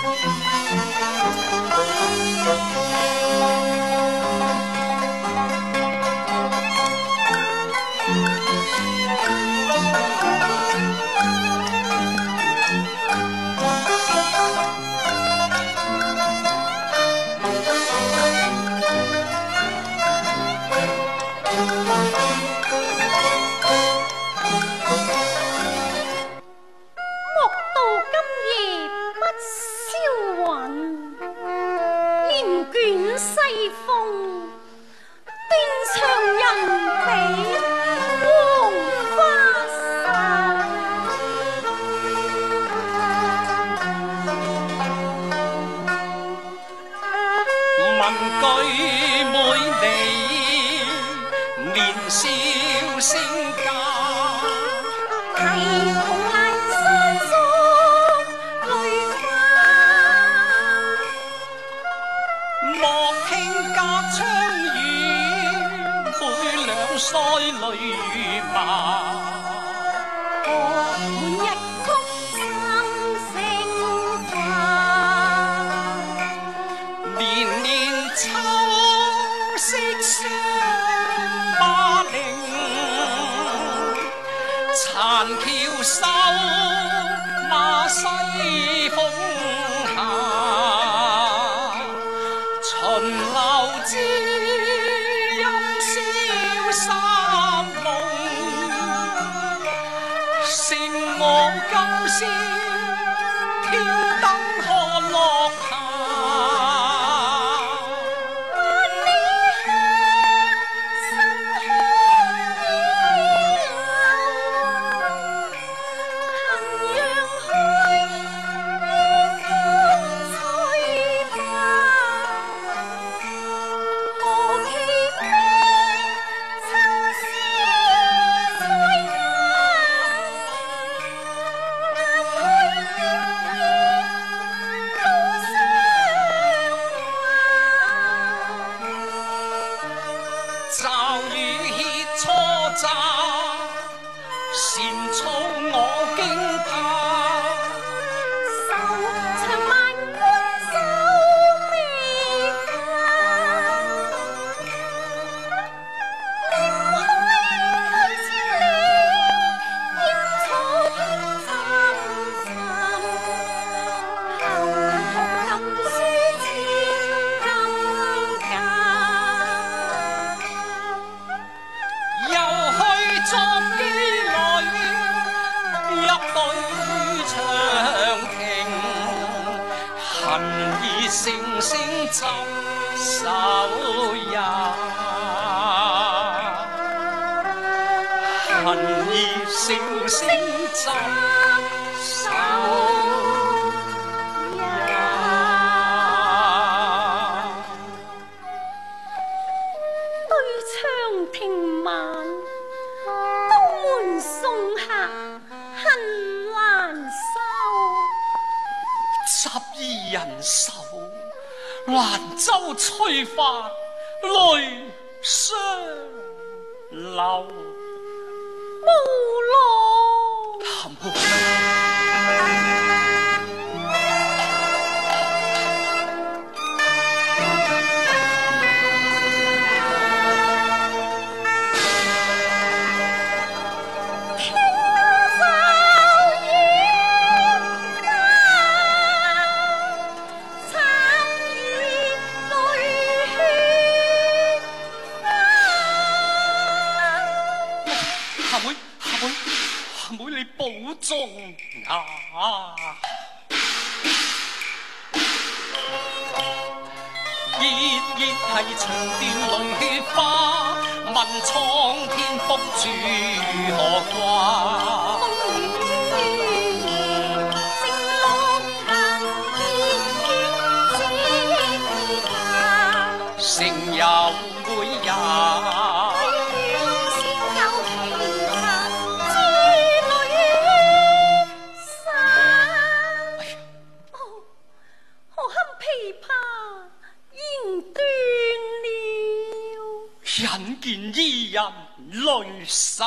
人见伊人泪洒，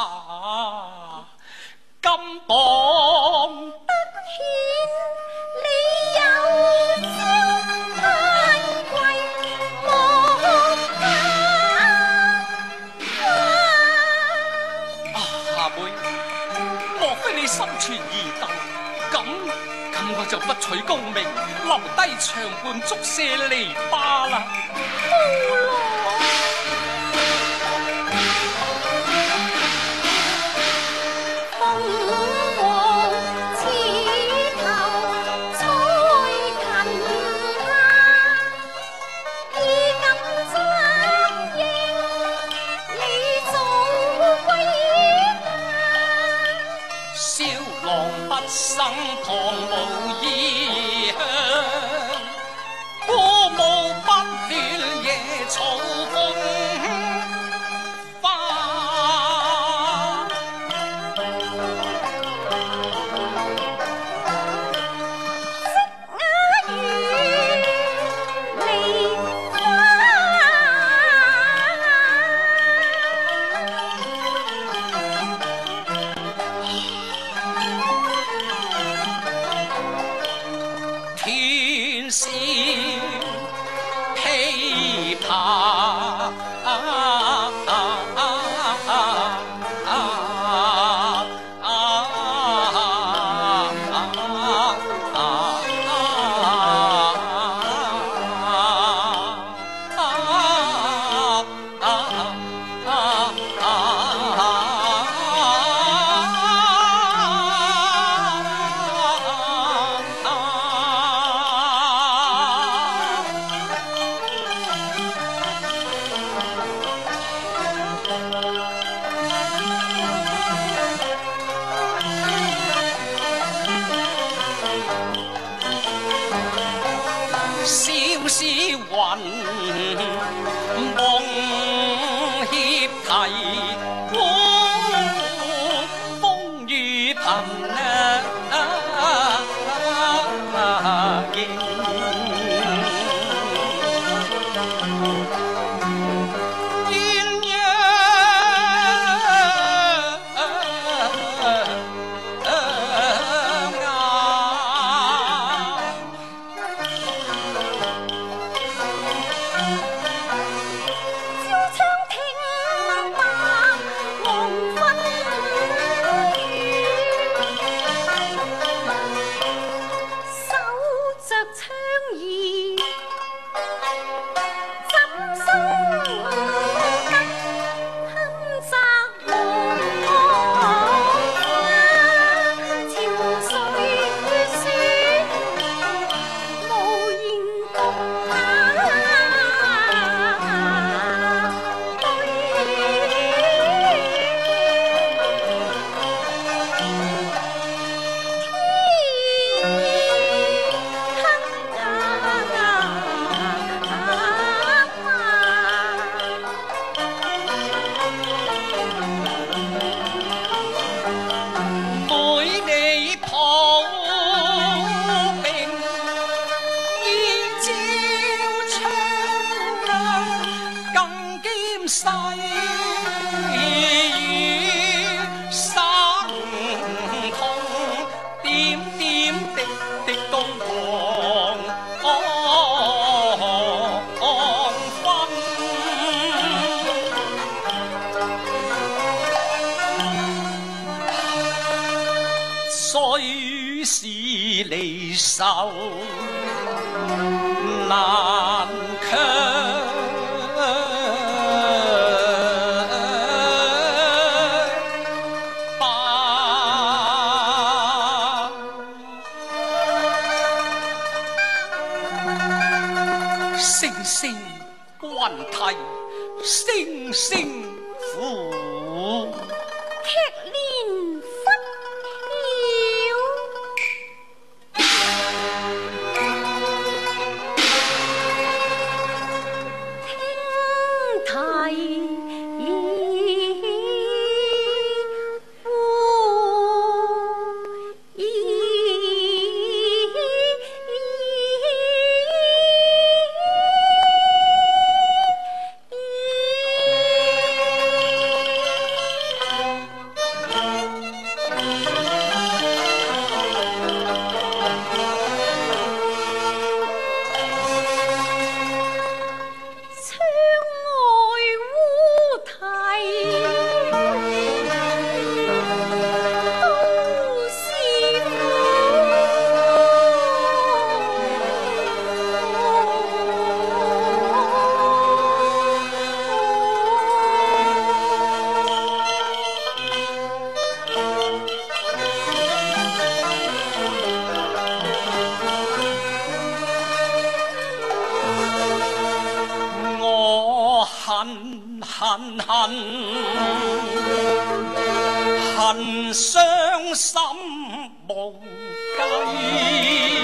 敢当不显你有取功名，留低长伴竹舍篱笆啦。生堂无异乡，鼓舞不乱野草风花。 色雅如梨天仙琵琶。小诗云梦协提，风雨频细雨生痛，點點滴滴共狂分。雖是離愁難卻。聲聲關題，聲聲苦， 劇連忽了，聽題。 恨，恨伤心无计。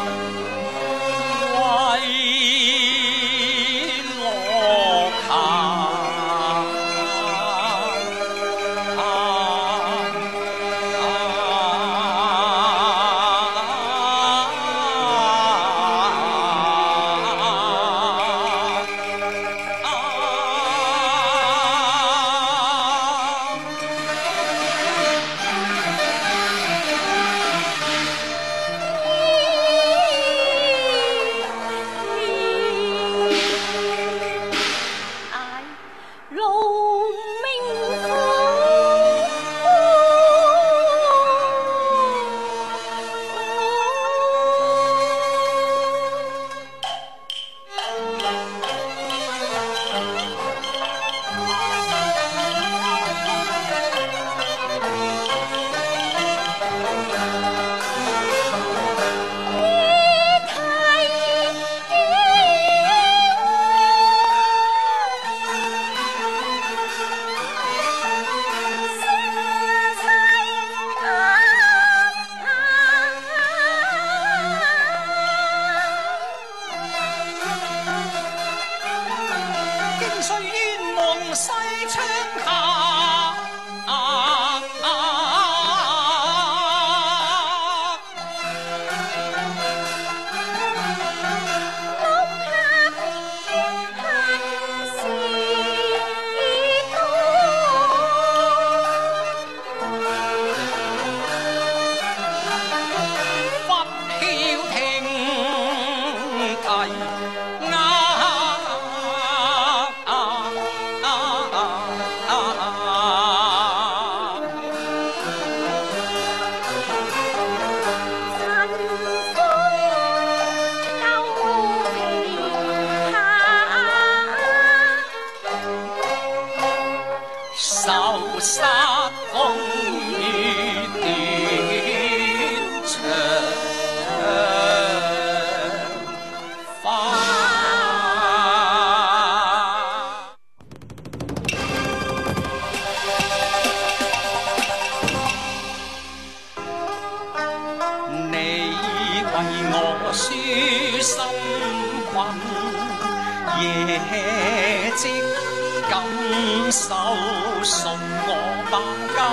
夜夕感受送我百家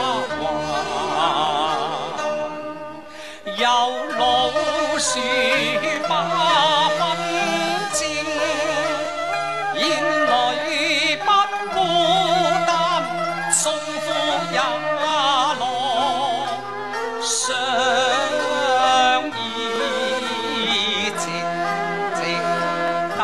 话，有老树8分正，眼里不孤单，送夫也乐，相依直直达。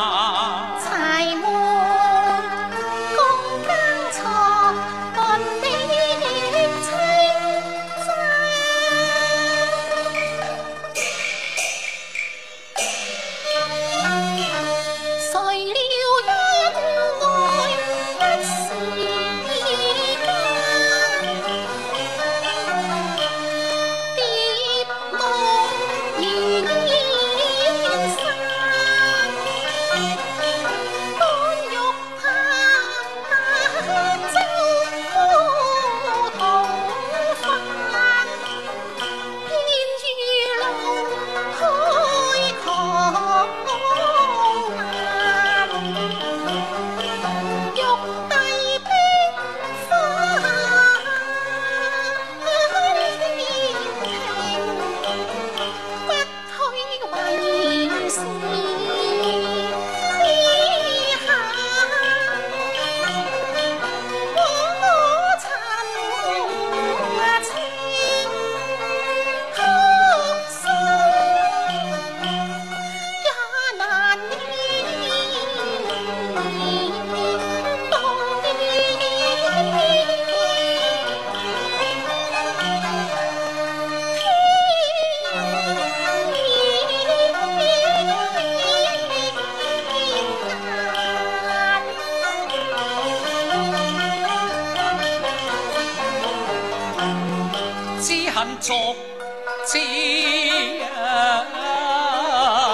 逐之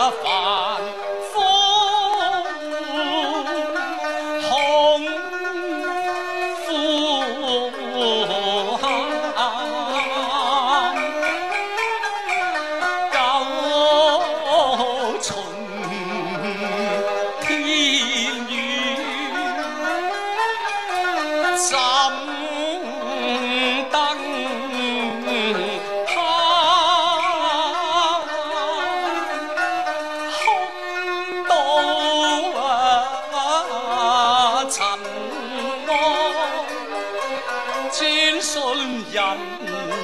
凡风红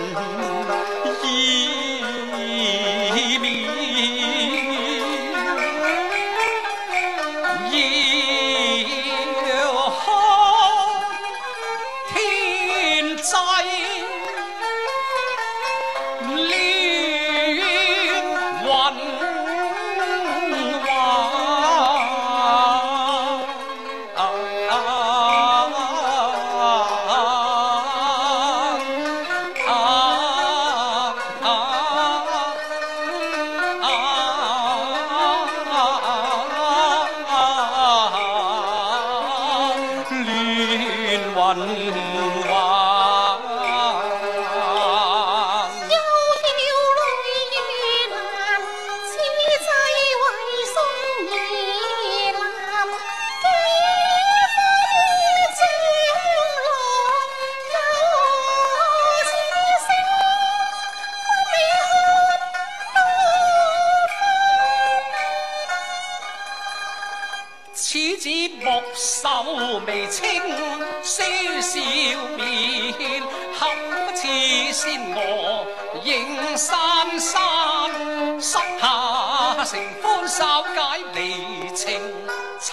一面要看天際連雲橫。此子木秀眉清，须笑面，恰似仙娥映山山。膝下承欢稍解离情惨。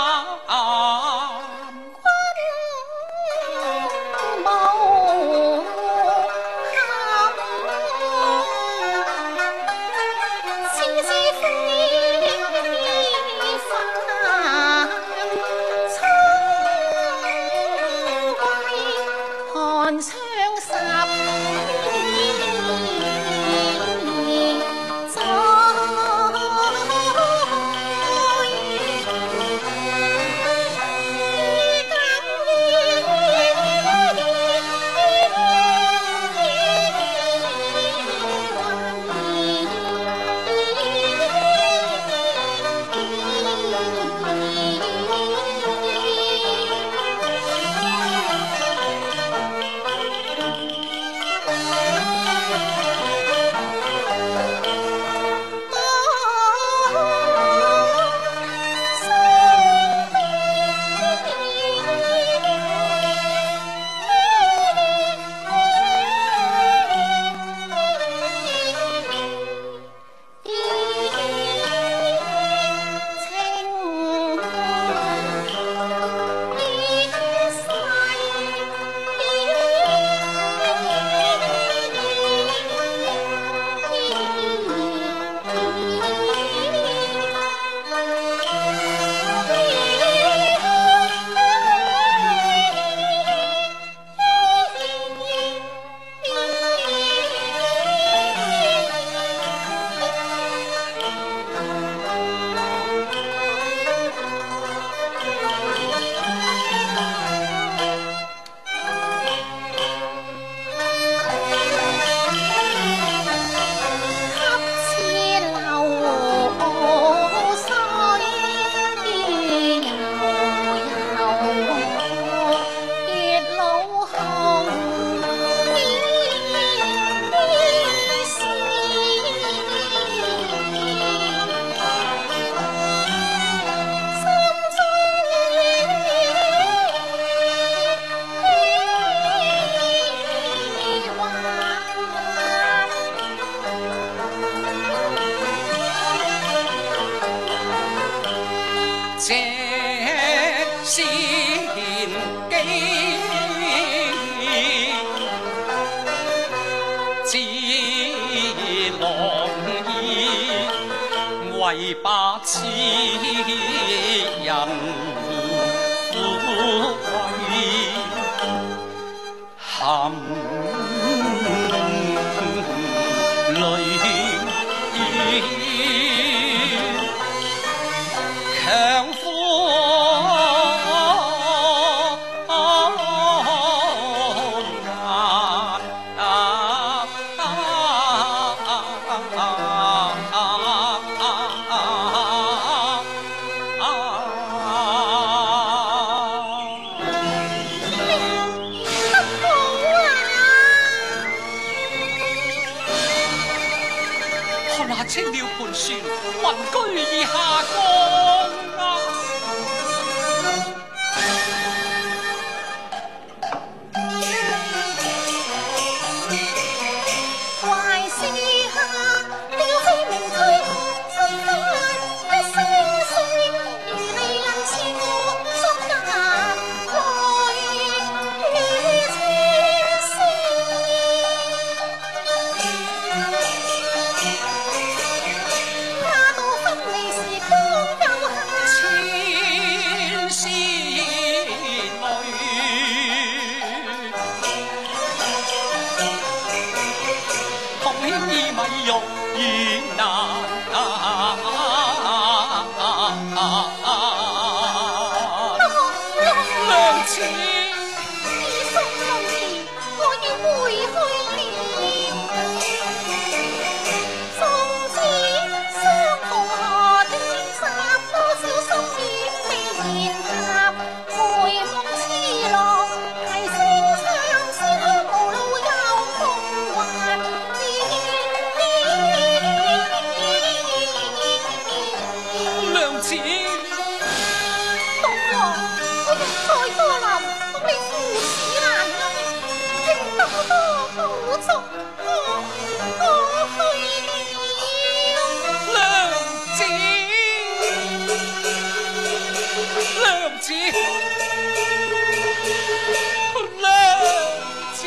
这仙機自郎意，為把此人撫慰，含淚強歡清了盤旋，雲居已下降啊！ 子，娘子。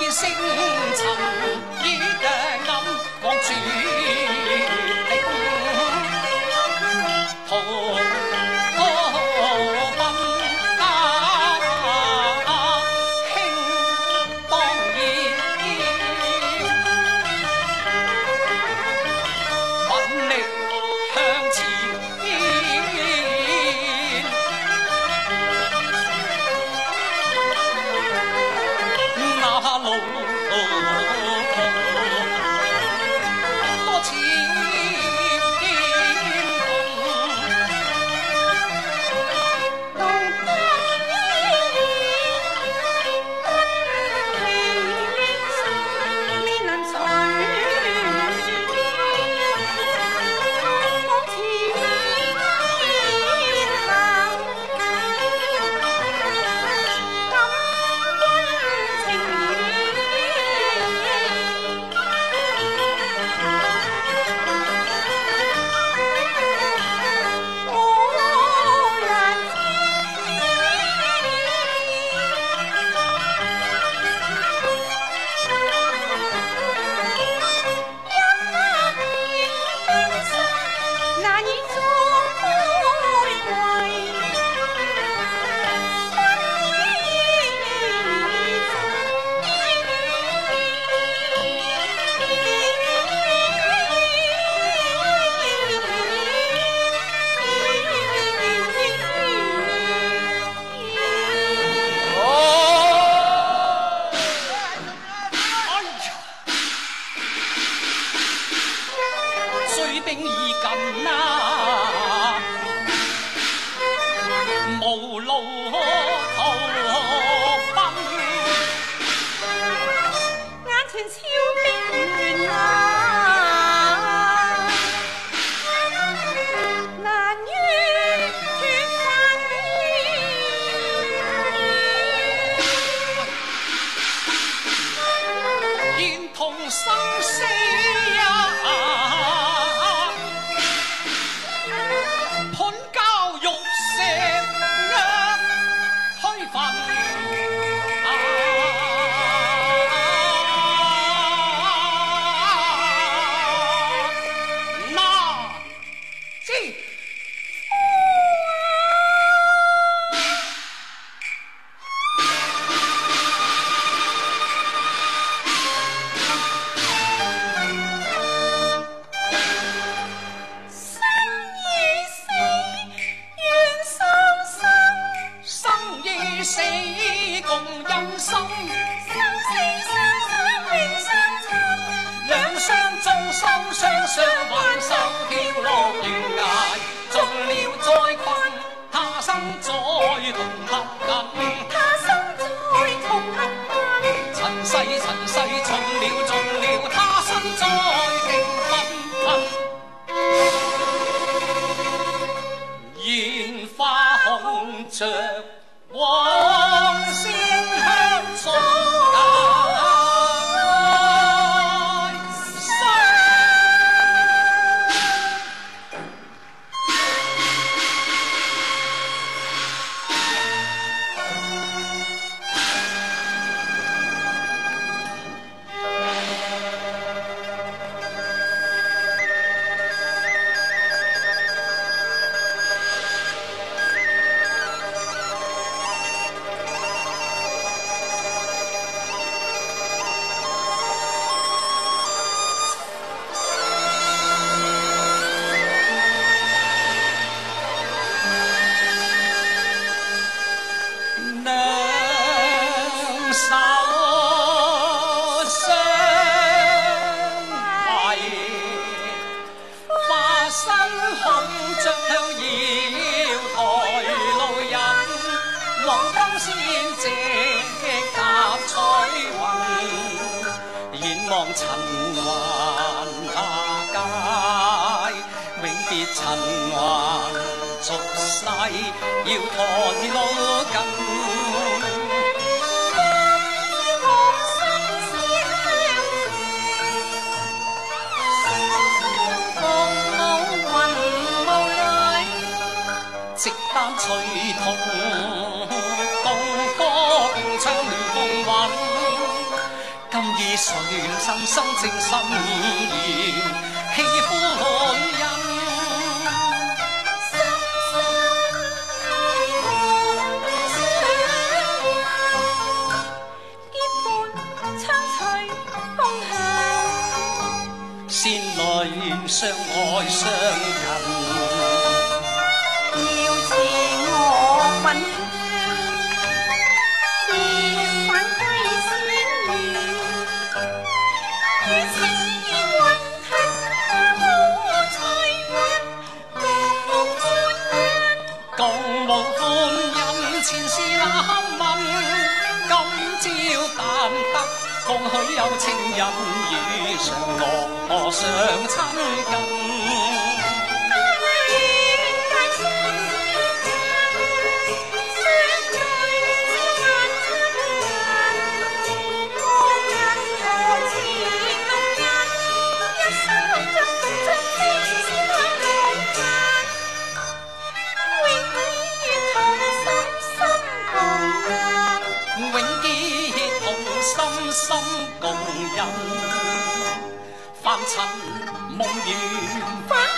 見星塵於暗光注定，逃奔輕當然，奮力向前。那路多淺兵已近啊，無路逃奔， 眼前超兵亂啊，難於脫困。 願同生死啊！着往星向送塵寰下界，永別塵寰俗世，要抬路近。直單隨同，東江唱亂風韻。 谁深深正心愿，喜欢人。仙女相爱相人， 要自我吻香，夜返归仙缘，与星云听无彩云， 共舞欢欣，前事难问，今朝但得共许有情人与嫦娥相亲近。心心共有，凡尘梦缘。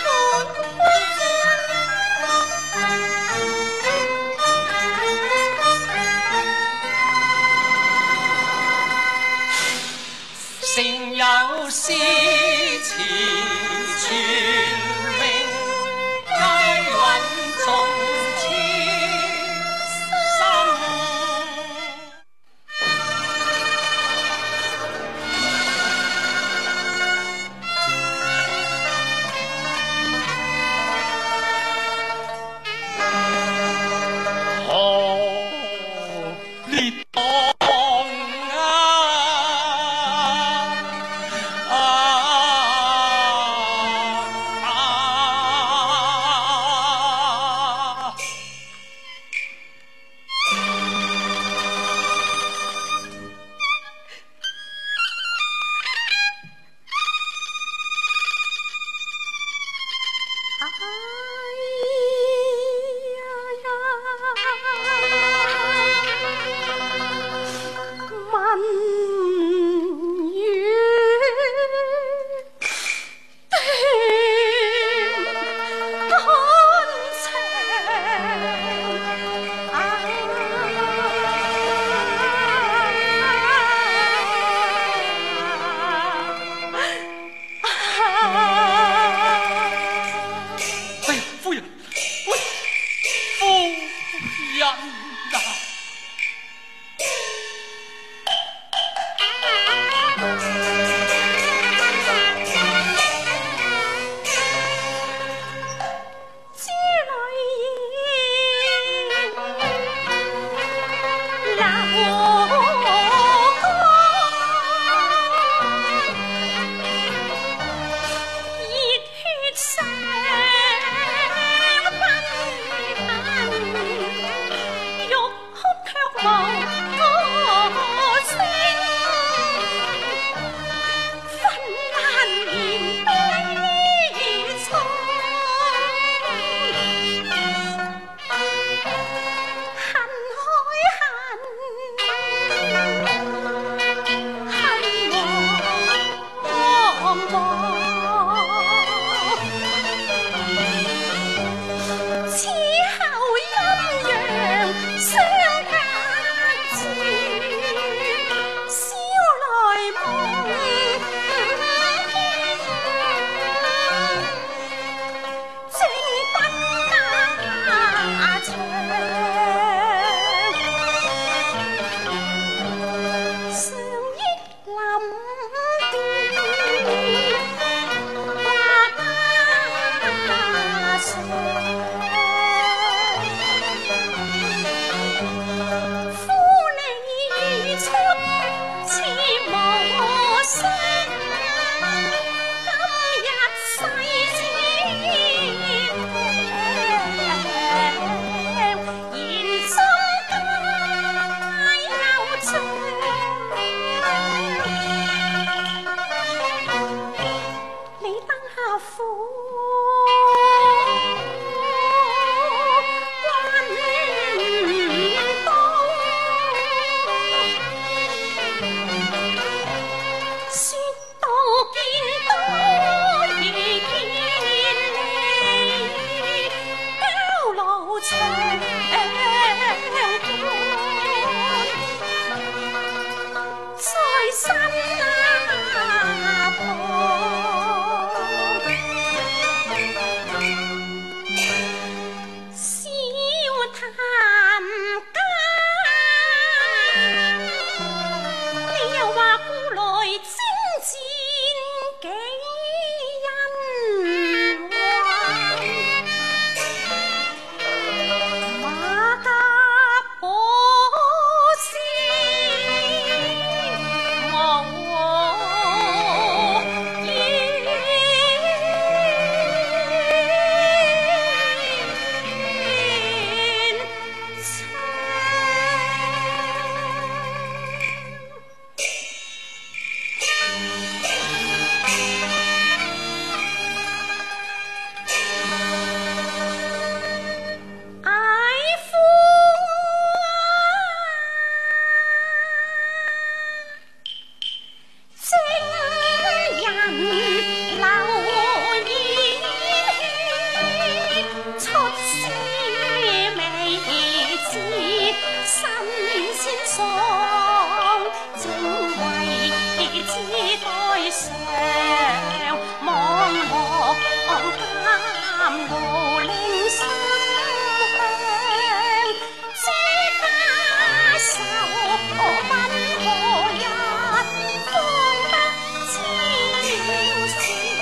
劳令心香，这家手何分何日，方得知了说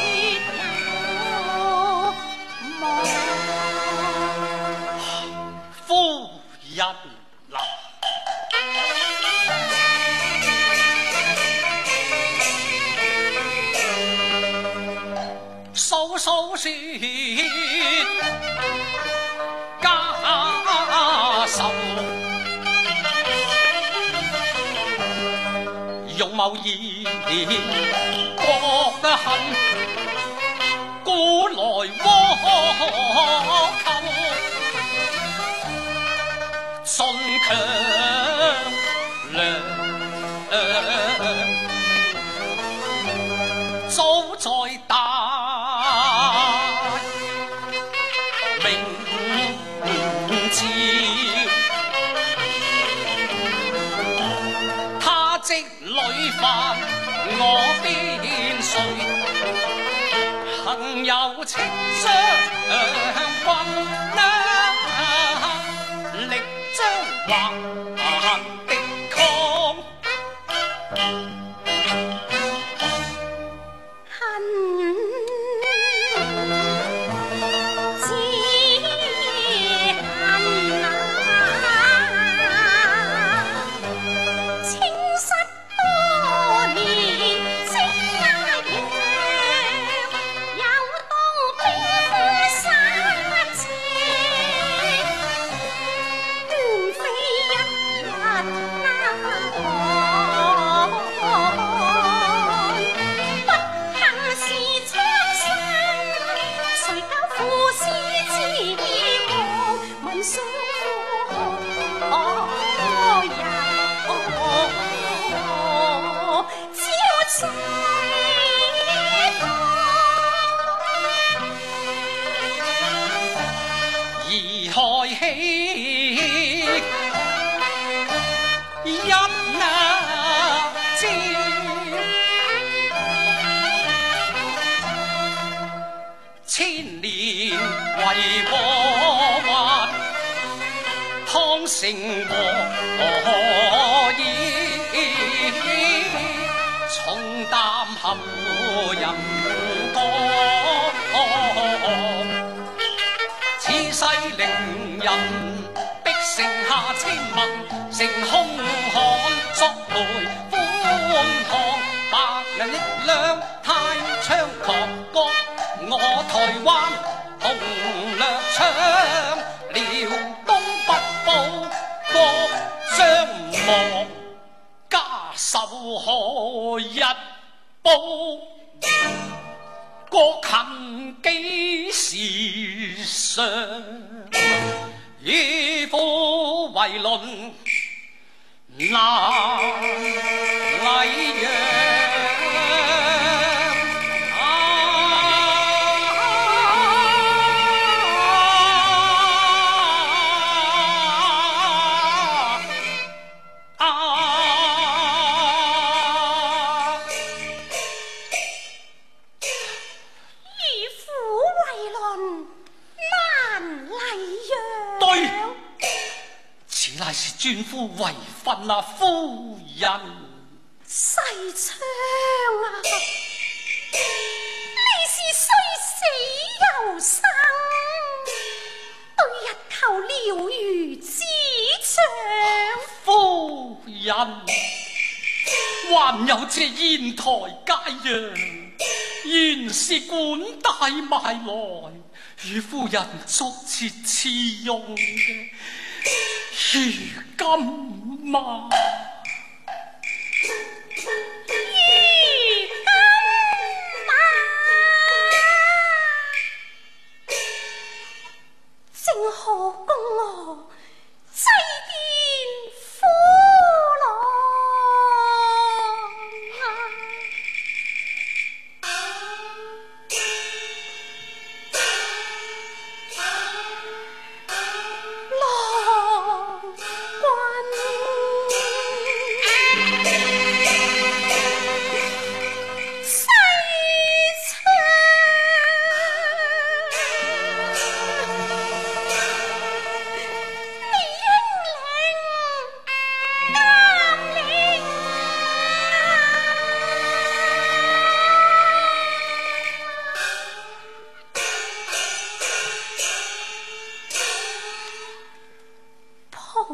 有梦。 夫人呐，數數說家仇，容貌兒覺得恨，故來窩扣，順強梁。早在大明朝，他即女犯我邊誰？幸有青雙君力將橫的抗。千年為禍患，湯成和意，重擔後人歌。此世令人逼城下千民，成空巷作陪歡看，百人力量太猖狂。我台灣同略唱，遼東北部國將亡，家仇何日報？國恨幾時償？以夫為論難禮讓。尊夫為訓啊，夫人。 世昌啊，你是雖死又生，對日後了如指掌。 夫人，還有這硯台佳釀，原是管帶買來與夫人足切賜用嘅。如今嘛， 正可供我祭奠夫郎郎君。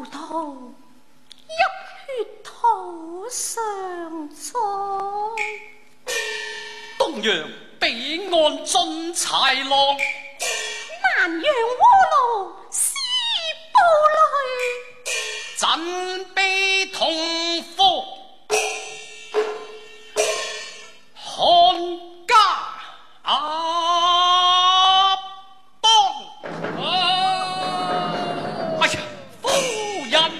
到一血土上栽。 东阳彼岸进豺狼， 南阳窝路是暴雷。 振臂同夫汉家邦。哎呀，夫人。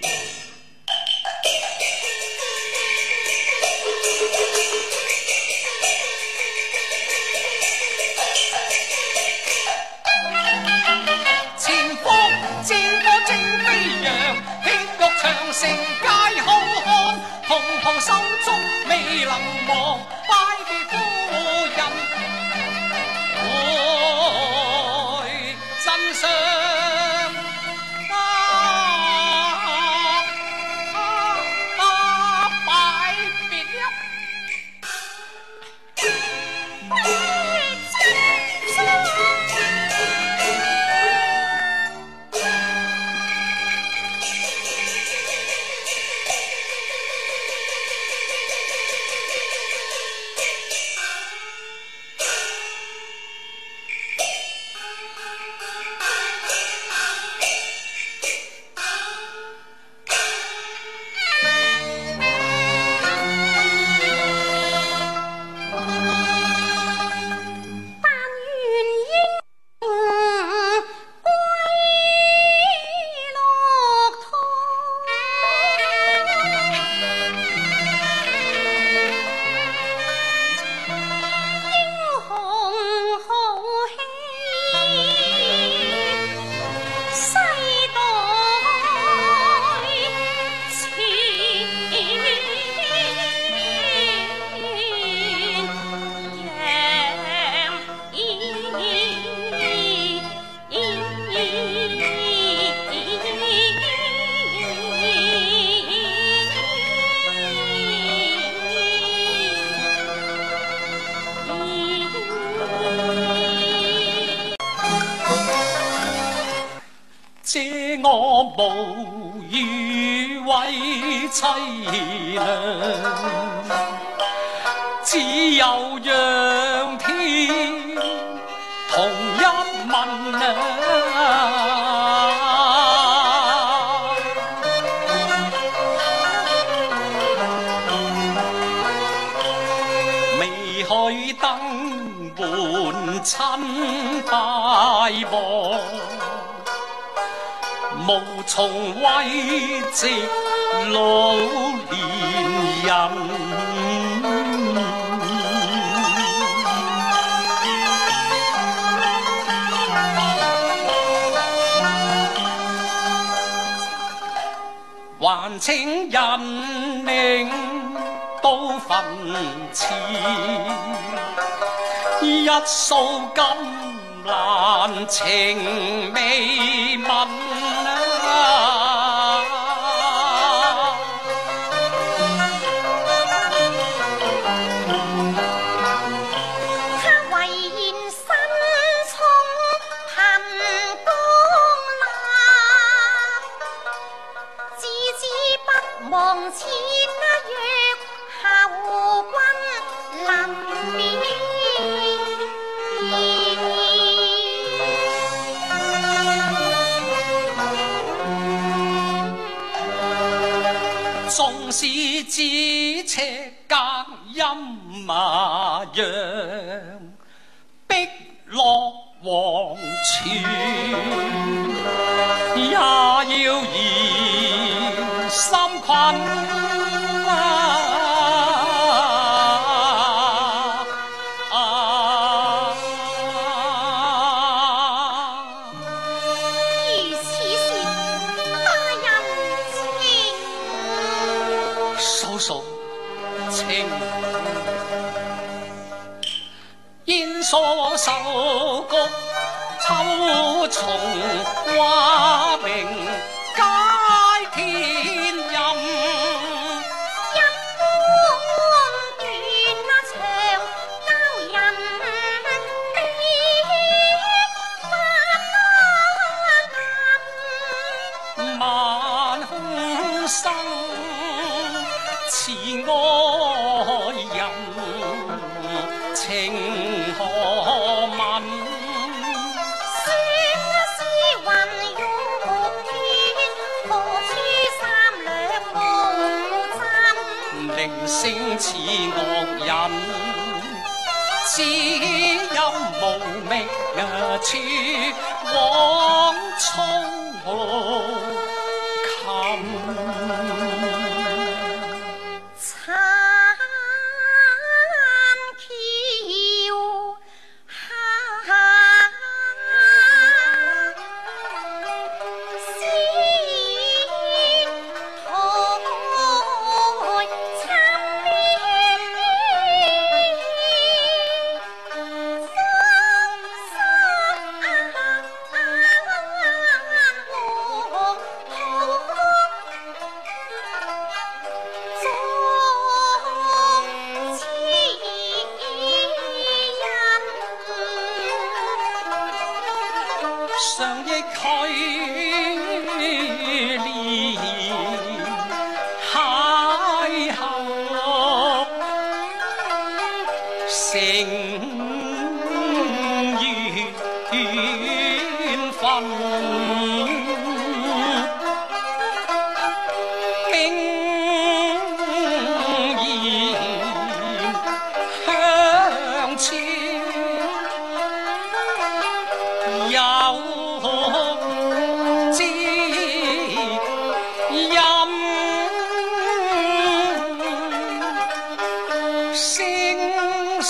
前方战火正飞扬，血肉长城皆好看，蓬蓬手足未能忘，拜别夫人，回真相拜别了。借我无语为凄凉，只有仰天同一问未去登门亲拜望，无从慰藉老年人。还请人命到坟前，一诉金兰情未泯望前约后君临面， 纵是咫尺隔阴麻阳，碧落黄泉，也要燃心困。 如此是大人情， 嫂嫂情，燕所受谷，秋虫蛙鸣皆天任。 一般断肠教人马情何問？ 相思雲湧天，何處三兩夢真？ 鈴聲似樂人，只有無覓處往蒼琴。 常憶距連邂逅，成緣分。經驗香悄，有知音，聲聲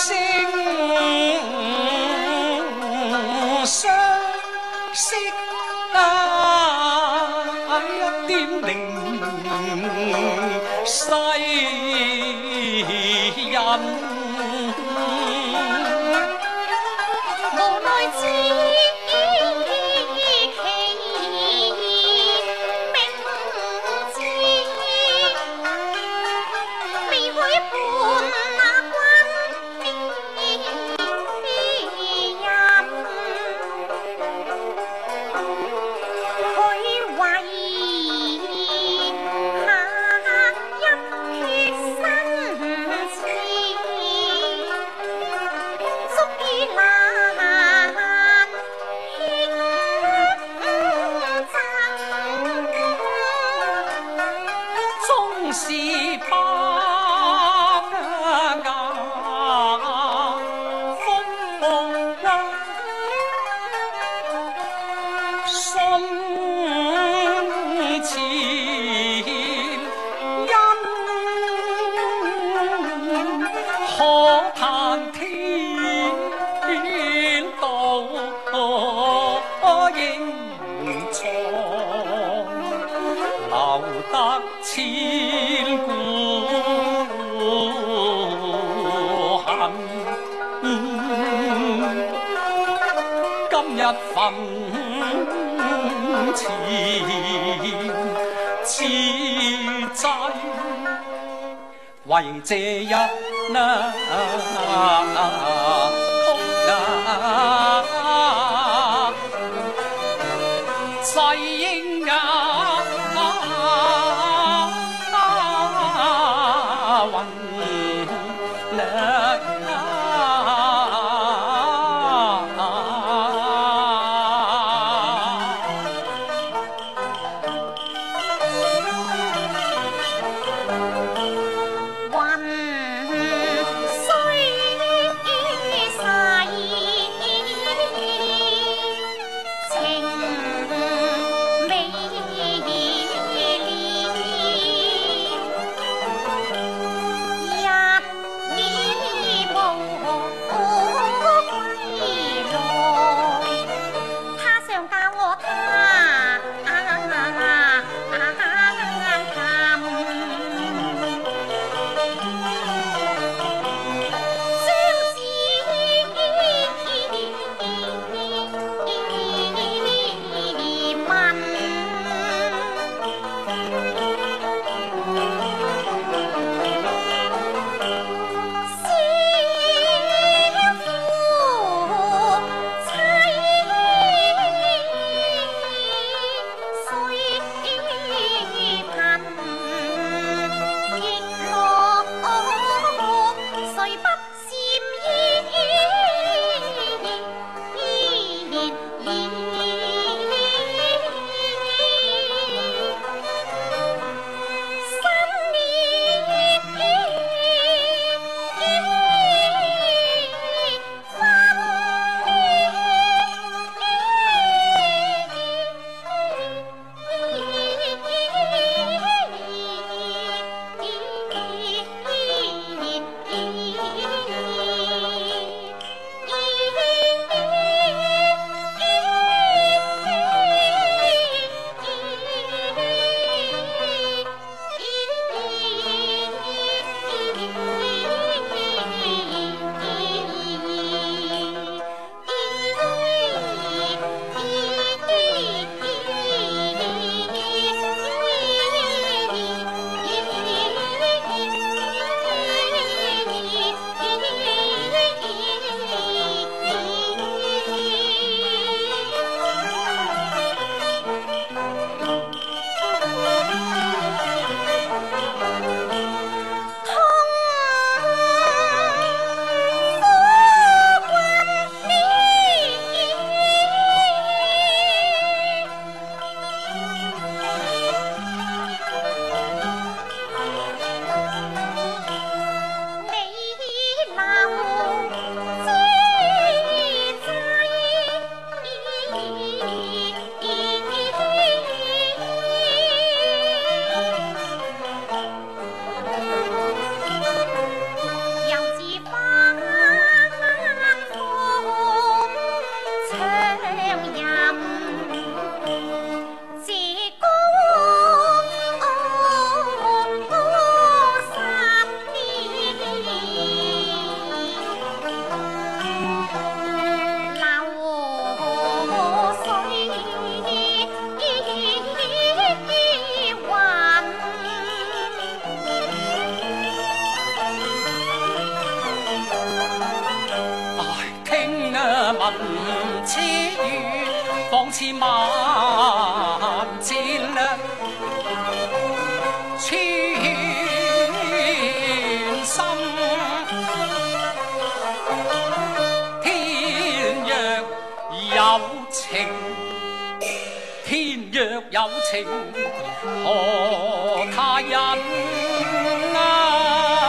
相識一點零世人。 無奈知其名字，未許伴那君人。佢為下一決心志，足以難輕贈。 縱是百架風浪湧，心纏因，可嘆天道應藏，留得千古恨。今日墳前此際，為這一曲際應也雲掠。 情未似雨，仿似万箭穿心。天若有情，天若有情，何他人啊？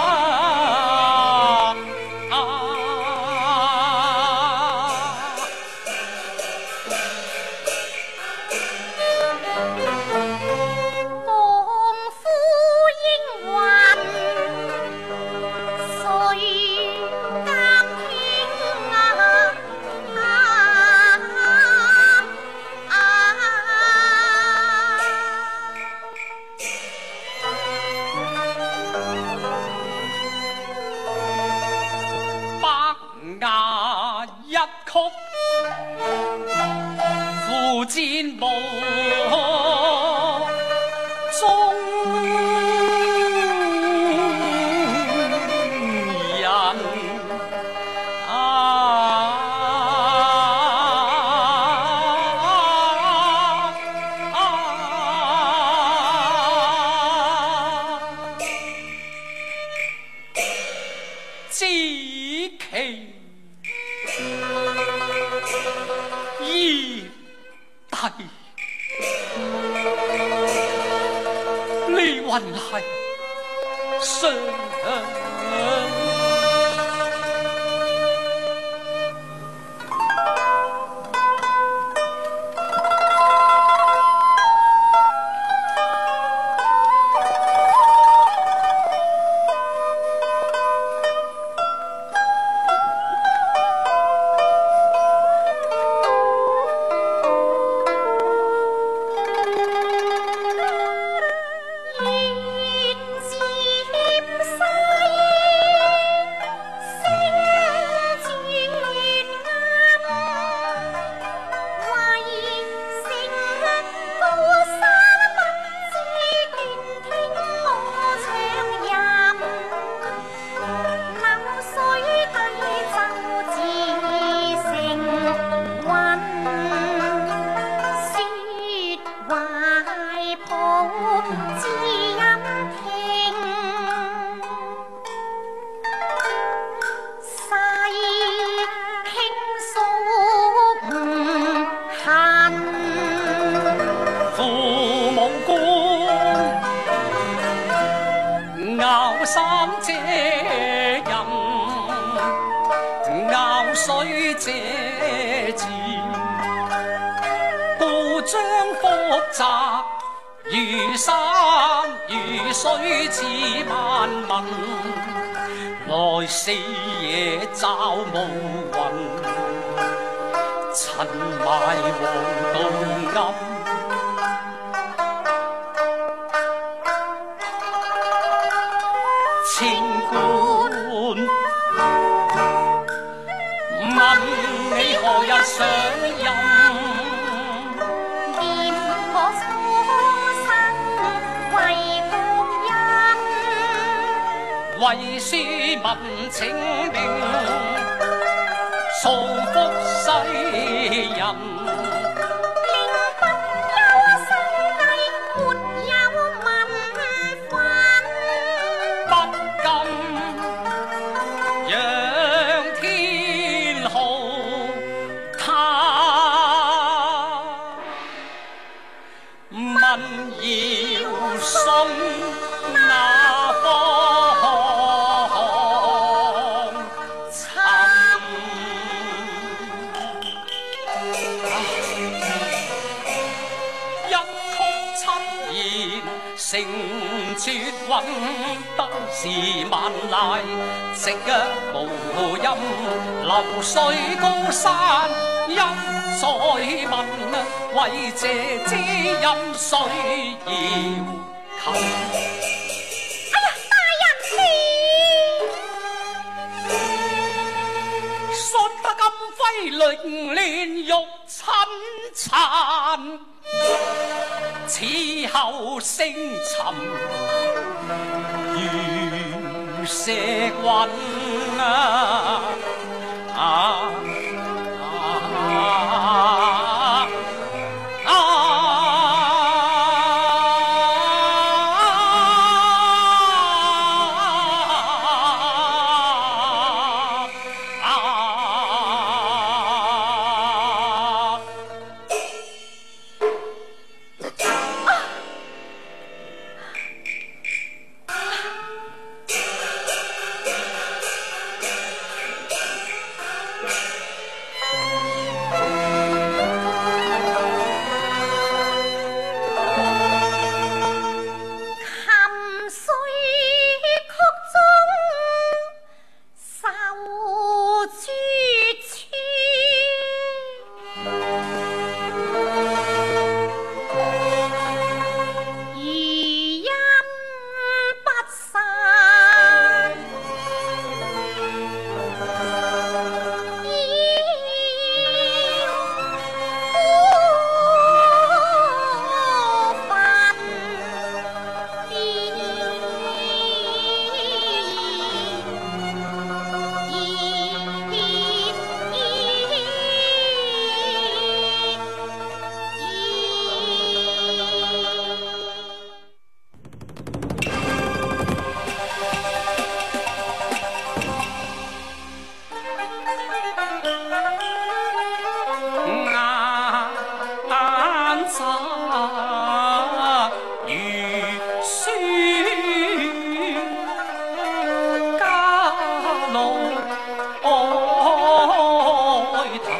负戰無中人知其你還係相山這人，熬水這字，故將複雜如山如水似萬文，來四野找無雲，塵埋黃道暗。清官問你何日上任？ 念我初生為國人， 為書文請命，訴福世人。成絕韻得是萬籟，直腳無音，流水高山一再問，為這知音需要求。 哎呀，大人你信得金輝凌亂玉親殘，此後星沉如石雲啊！ 沙如雪，家路哀頭。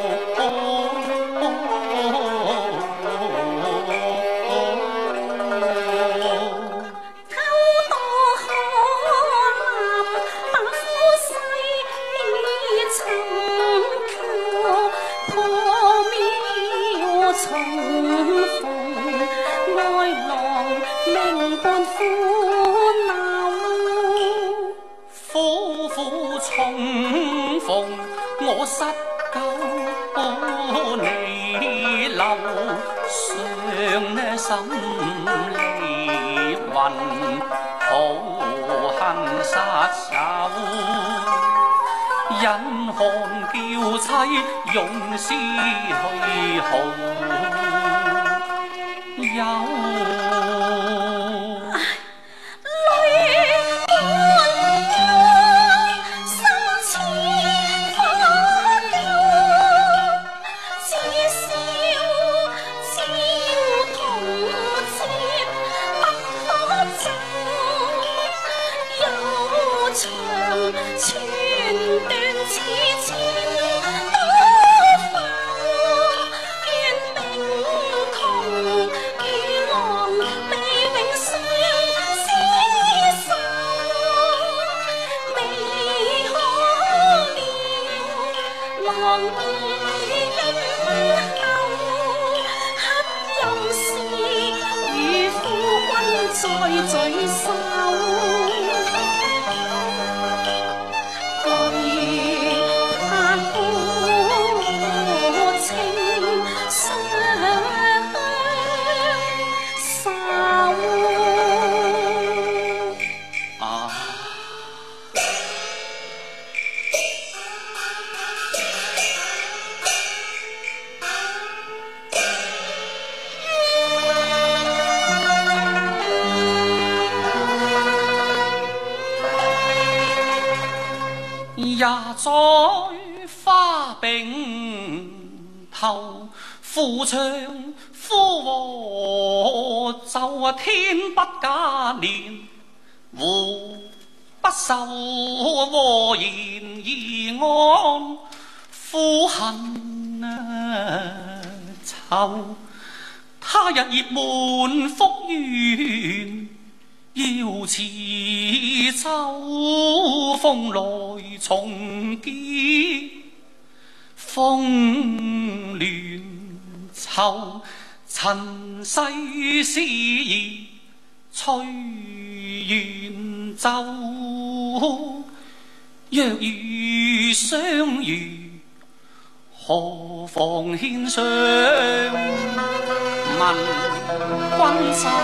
夫婦重逢，我失救離流，上心離魂，抱恨殺手。忍看嬌妻用詩去號有。也在花柄頭，夫唱夫和奏，天不假年，胡不受和言而安，夫恨愁。他日業滿福緣，要辭秋風來重結，風亂愁，塵世事宜隨緣走。若遇相遇，何妨獻上問君手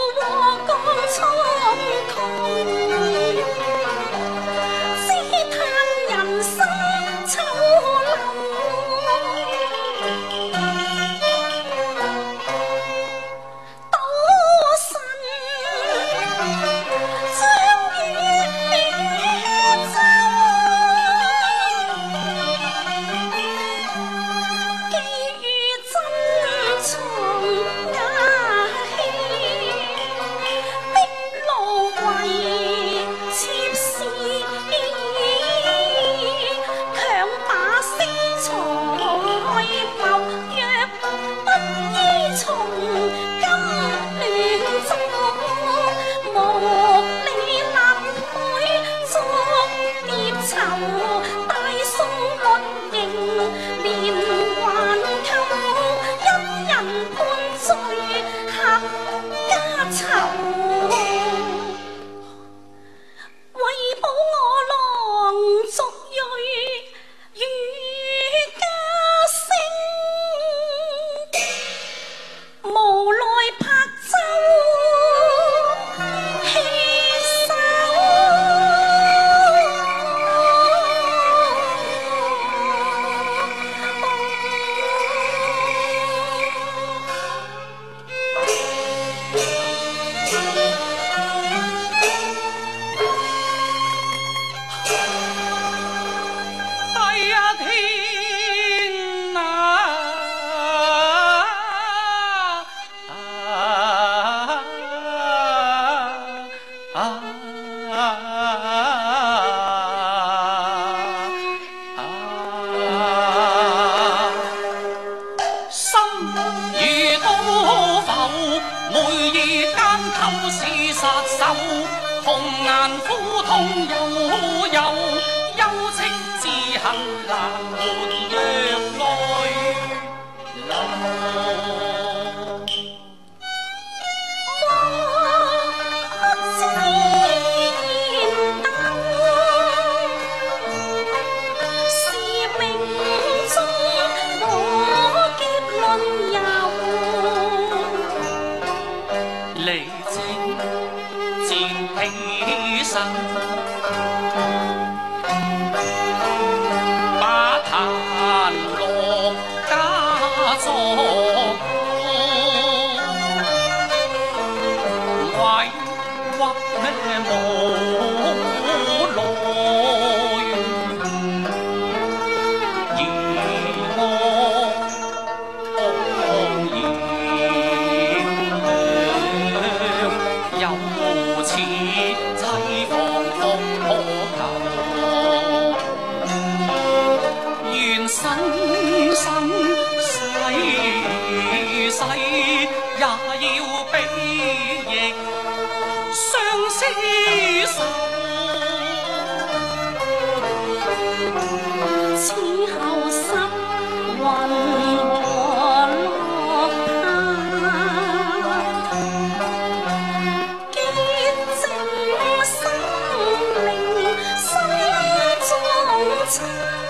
知他大宋律刑连环扣，一人判罪合家仇，为保我郎族裔与家声，无奈拍州弃守。 哎呀天心如刀剖，每夜奸偷是殺手，紅顏苦痛悠悠，休戚自行難沒若淚流。離情漸起身，把彈落家作委屈無奈，而我又似凄放風波頭，願生生世世也要比翼相廝守。 此後心魂和落魄，潔淨生靈心中秋。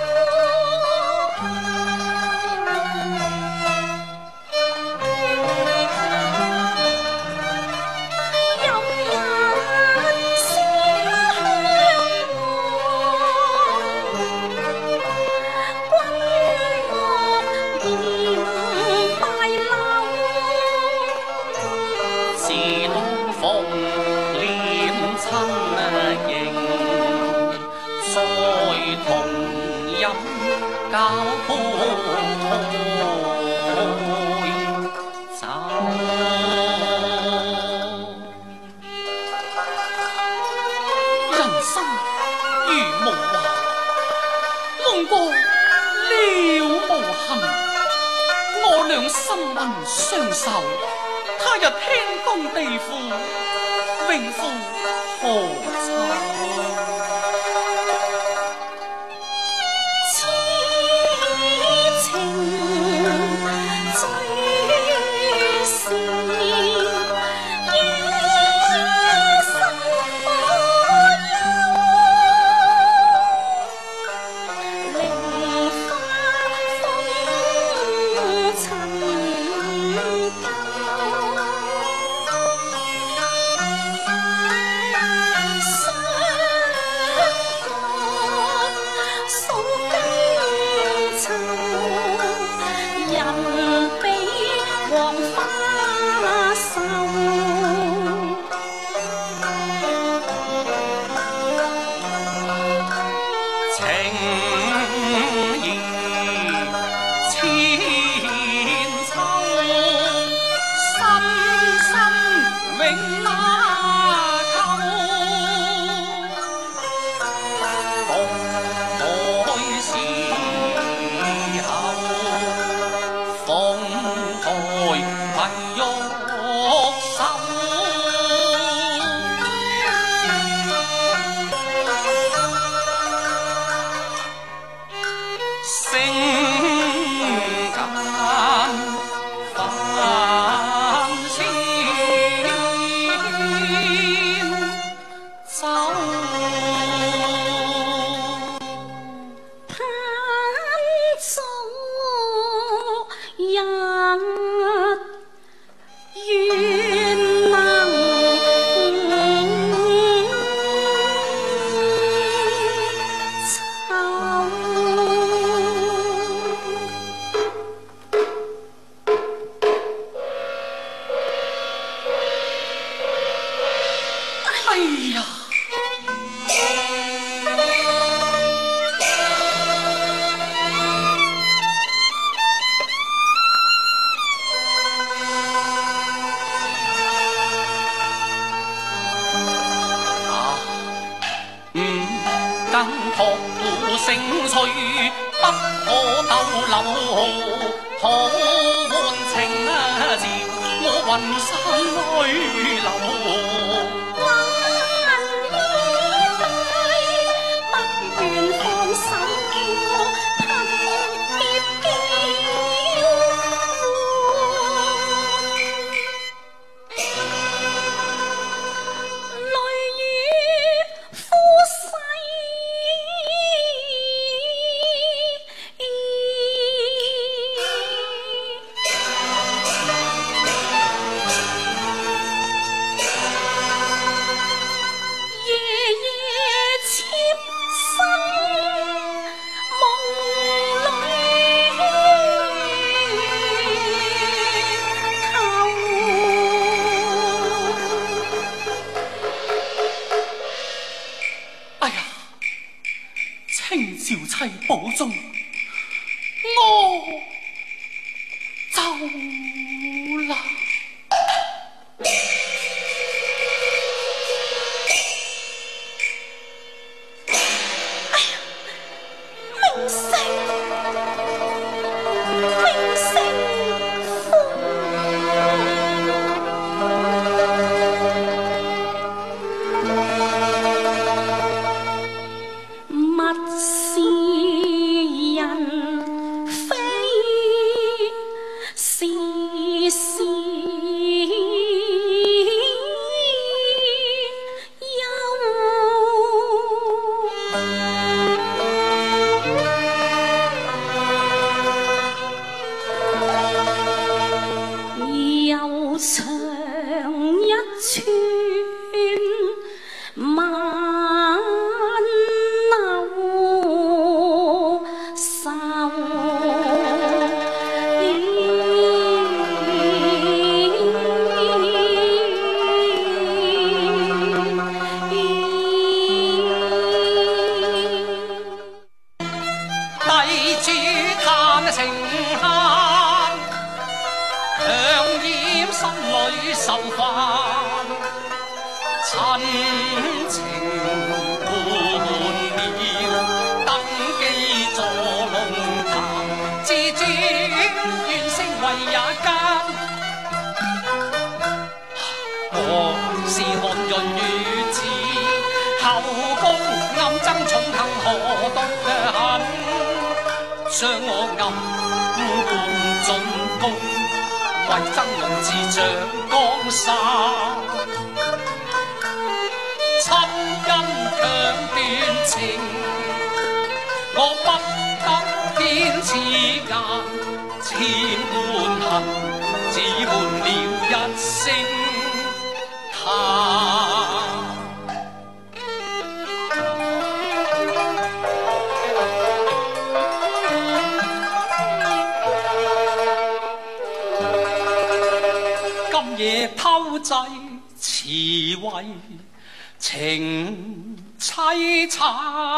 有人先向我，君惡嚴敗柳， 自當逢臉親迎，再同飲交杯酒。人生如夢幻，夢過了無憾。我倆心魂相守，他日天公地父，永負何愁？ 痴情最是夜深火幽，凌花風塵人比黃花瘦， 情義千秋，深深永那扣。共愛時候，鳳台憑玉手。 盛趣，不可逗留。可换情字，我云山泪流。请少妻保重，我走啦。 哎呀，明星，明星夫。 受烦，亲情换了，登基坐龙潭，自尊怨声为也奸。我是寒润如此，后宫暗争宠幸何独狠，将我暗灌进宫。为争龙字掌江山，亲因强断情，我不得坚持硬，千般恨，只换了一声叹。夜偷祭词为情凄惨，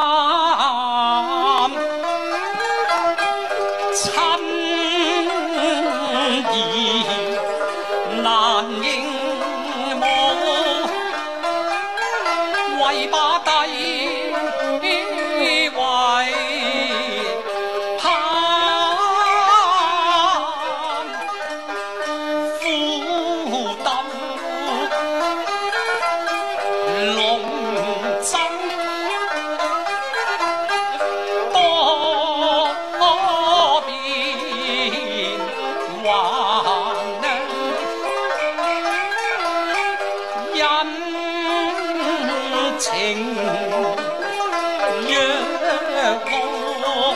亲儿难应母，为把弟为情若我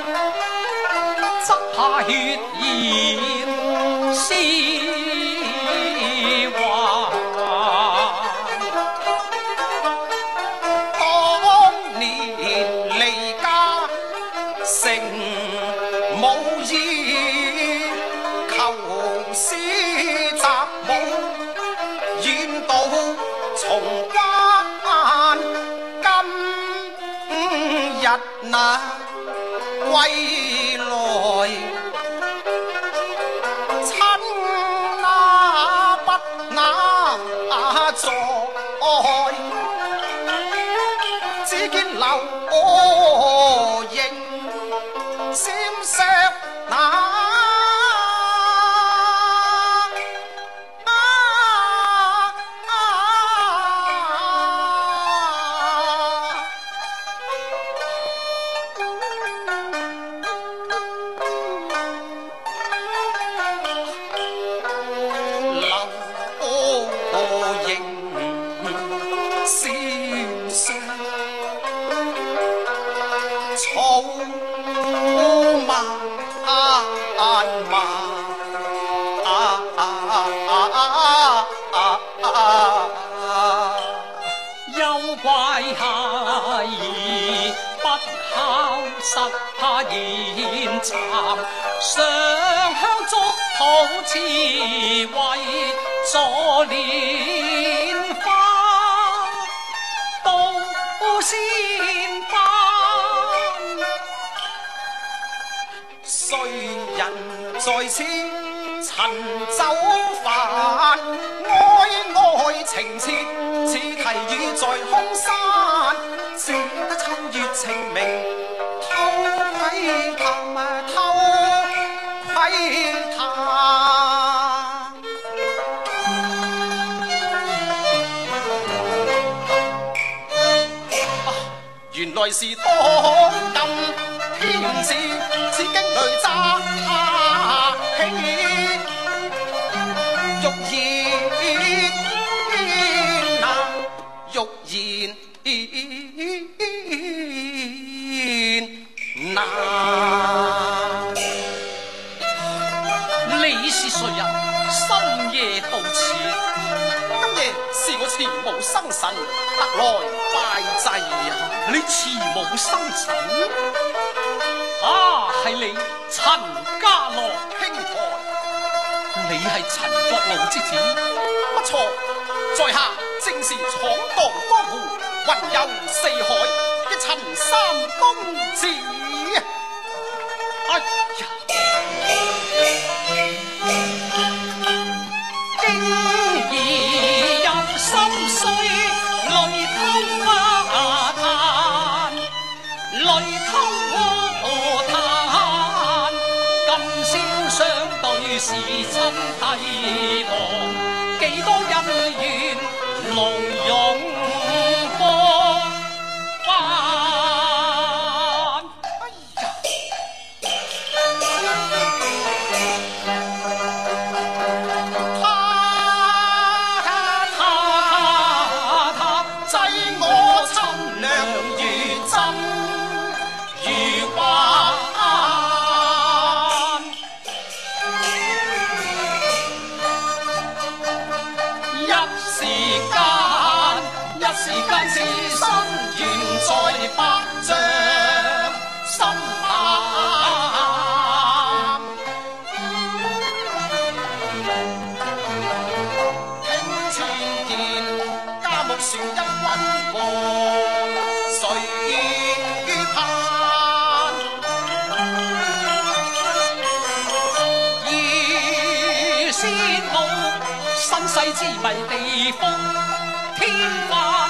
執下血染絲環，當年離家成母意，求師習武，遠到重關。今日那歸來，親那不那在，只見流草漫漫。 休怪下兒不孝，實怕言殘。上香燭土似為助蓮花，到先班。 誰人在此陳酒飯？愛情切，似提語在空山。只得秋月清明，偷窺探，偷窺探。原來是當今天子，此經雷乍起。欲言啊，欲言啊！ 你是誰人？深夜到此。 今夜是我慈母生辰，特來拜祭啊！ 你慈母生辰？啊，係你陳家樂兄台。 你係陳國老之子？ 不錯，在下正是闖蕩江湖、雲遊四海嘅陳三公子。 哎呀！經已入心碎，淚溝花壇，淚溝壇，今宵相對是親弟郎，幾多恩怨濃容過飯。之迷地風天翻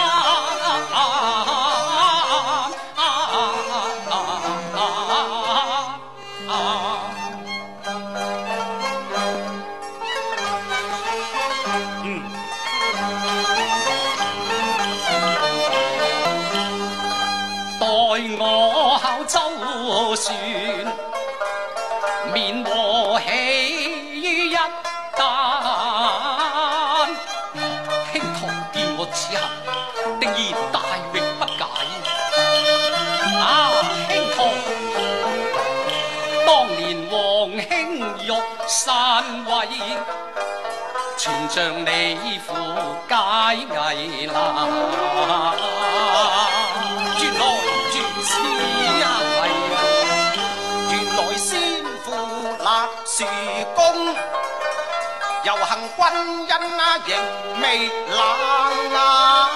待我考周旋，免和起於一旦。兄堂見我此行，定然大惑不解。啊，兄堂，當年皇兄玉山位，全仗你扶解危難。 原來如此啊！原來先父立樹功，遊行軍恩啊，仍未冷啊！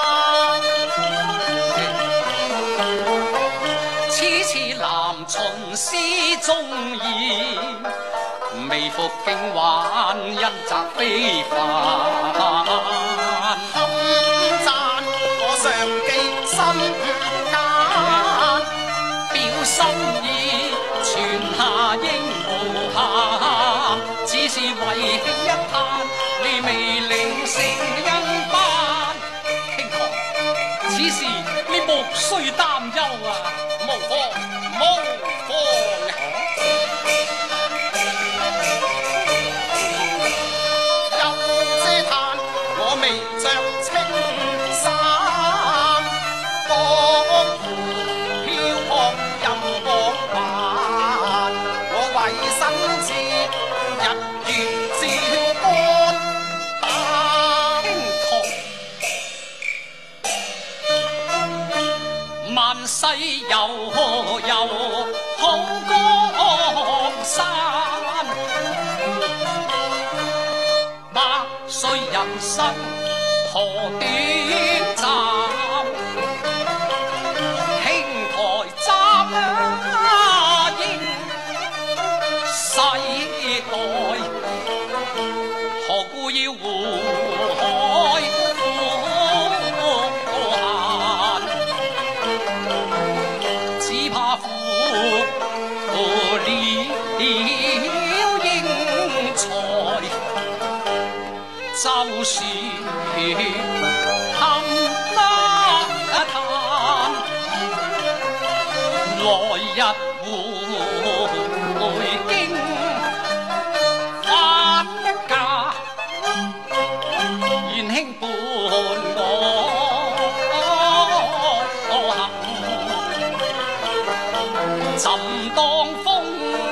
此次南巡詩中意，未復經還因責非凡。 堪讚我上記心間， 表心意，泉下應無瑕。只是為兄一嘆，你未領成恩班。兄堂，此事你無須擔憂啊！ 無妨無妨。未着青衫，江湖飄有好江山，百岁人生何短暫，兄台爭應世代，何故要湖海枯閒？只怕負了英才，就是冚得嘆，來日回京返一家，願兄伴我行，怎當風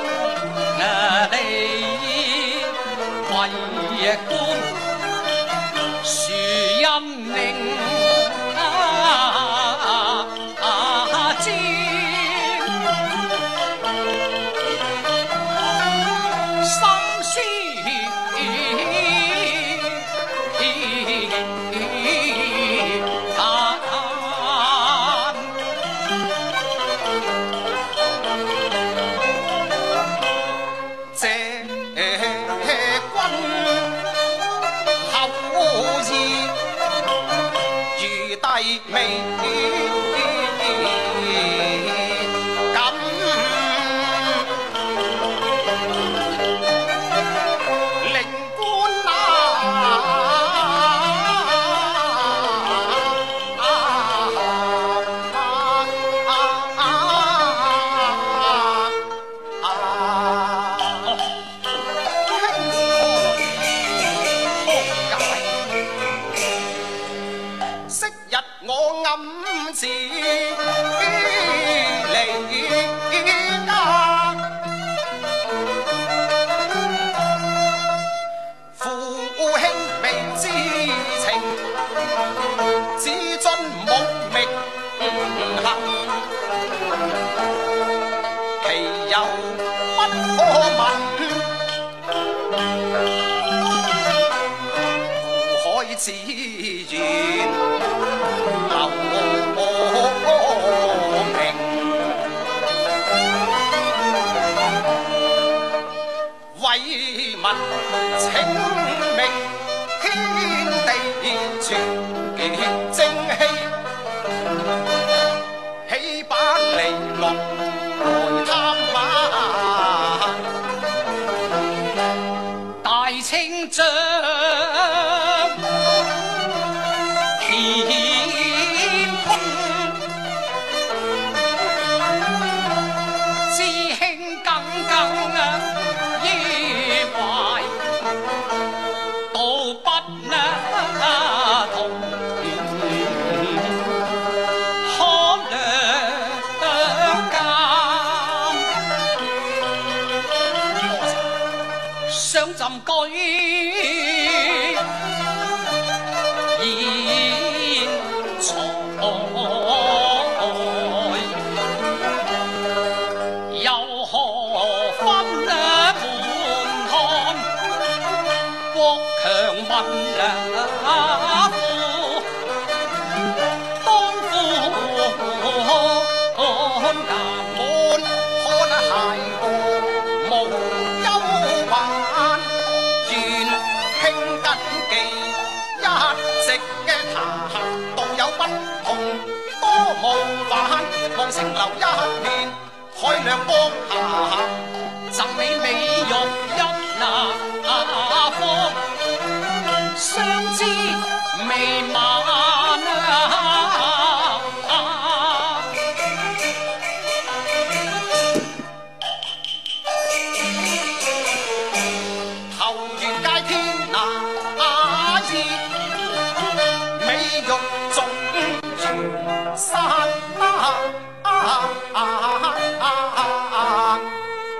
地為官，樹陰令尖，心思未敢令官我暗自離家，父兄未知情，只遵母命行，其由不可問，湖海自然為民請命，天地全正氣，豈把利祿來貪玩？大清將乾坤，知興耿耿意懷，道不同，可兩間，想朕居現才，又何分門漢？國強民富，當富顏滿，看孩兒無憂患，願兄謹記一直談，道有不同多無煩，望情留一面，海量光下，贈你美玉一方，相知未晚投緣皆天那意，美玉總如山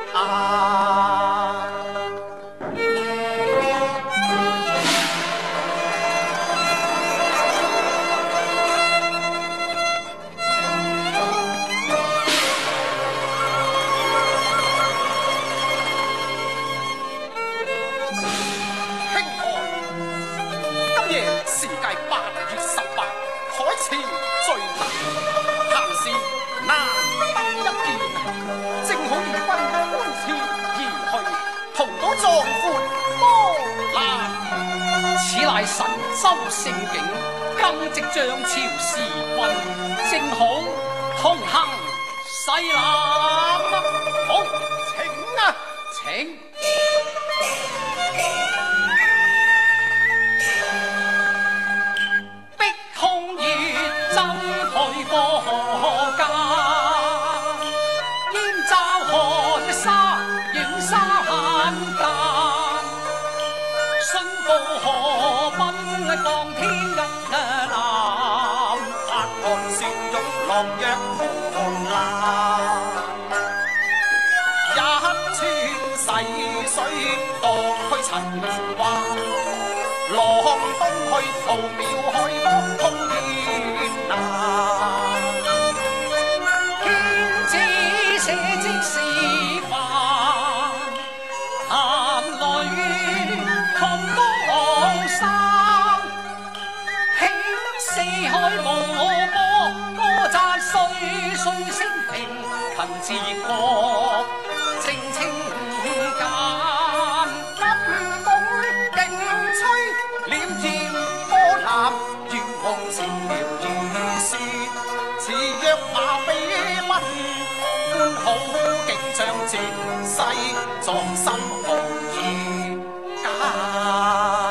神州盛景，今即将朝時分，正好同行西南。好，請啊，請。碧空月怎去過家？煙罩寒沙映山間。信報河濱降天日南，拍岸雪玉浪若紅藍。一川逝水奪去塵寰，浪東去途妙開波通天南。天子寫即是飯，壇裏同江山，慶四海無波，歌讚歲歲升平，勤自國正清間。金風勁吹，臉漸波瀾，月光似描如雪，似約馬飛奔，官好景象絕世，壯心無餘間。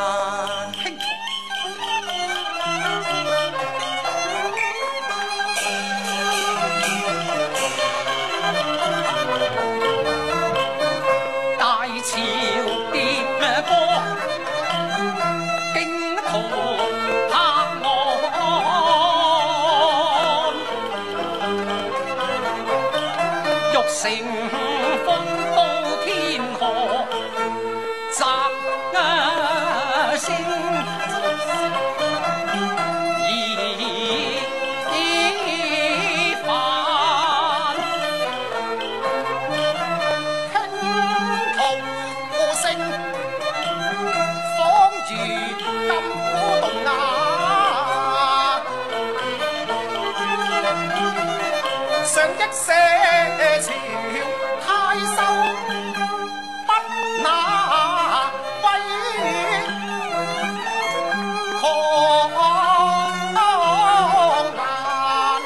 大潮跌波，驚濤拍岸，欲乘風到天河，擲星帆。仿如金鼓動啊，上一些朝太守不那威，何難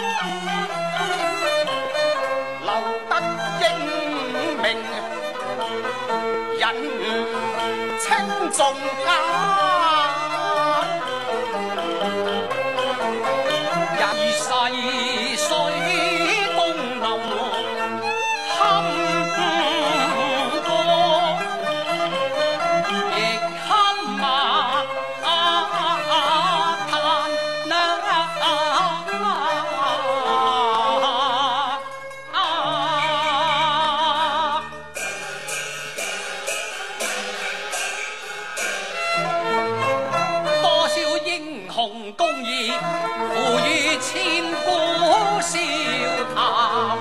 留得英明人稱重間。人逝水東流坎過，亦堪馬嘆多少英雄功業，付與千古笑談。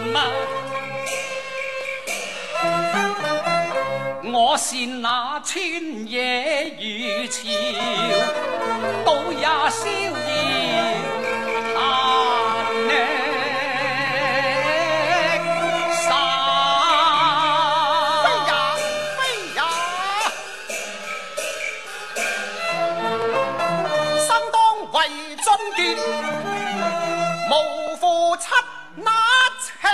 我是那川野漁潮，倒也逍遙嘆散。飛呀飛呀，生當為俊傑，無負七那尺。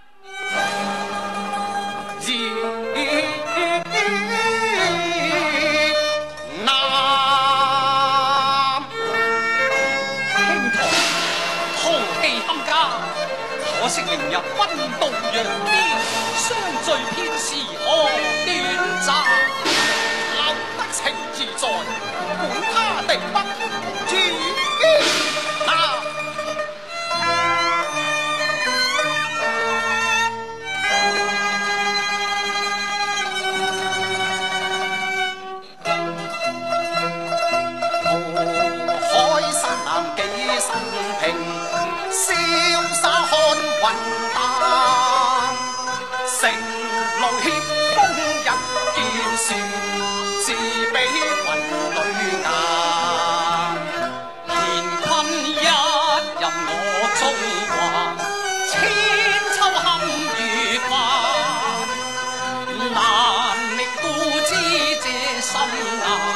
可惜明日分道揚鑣，相聚片時何短暫。留得情義在，管他敵不與難。海山南幾生平，瀟灑看雲淡，乘龍協風日見船，自比雲裏岩。乾坤一任我縱橫，千秋堪與盼，難力固知這心硬。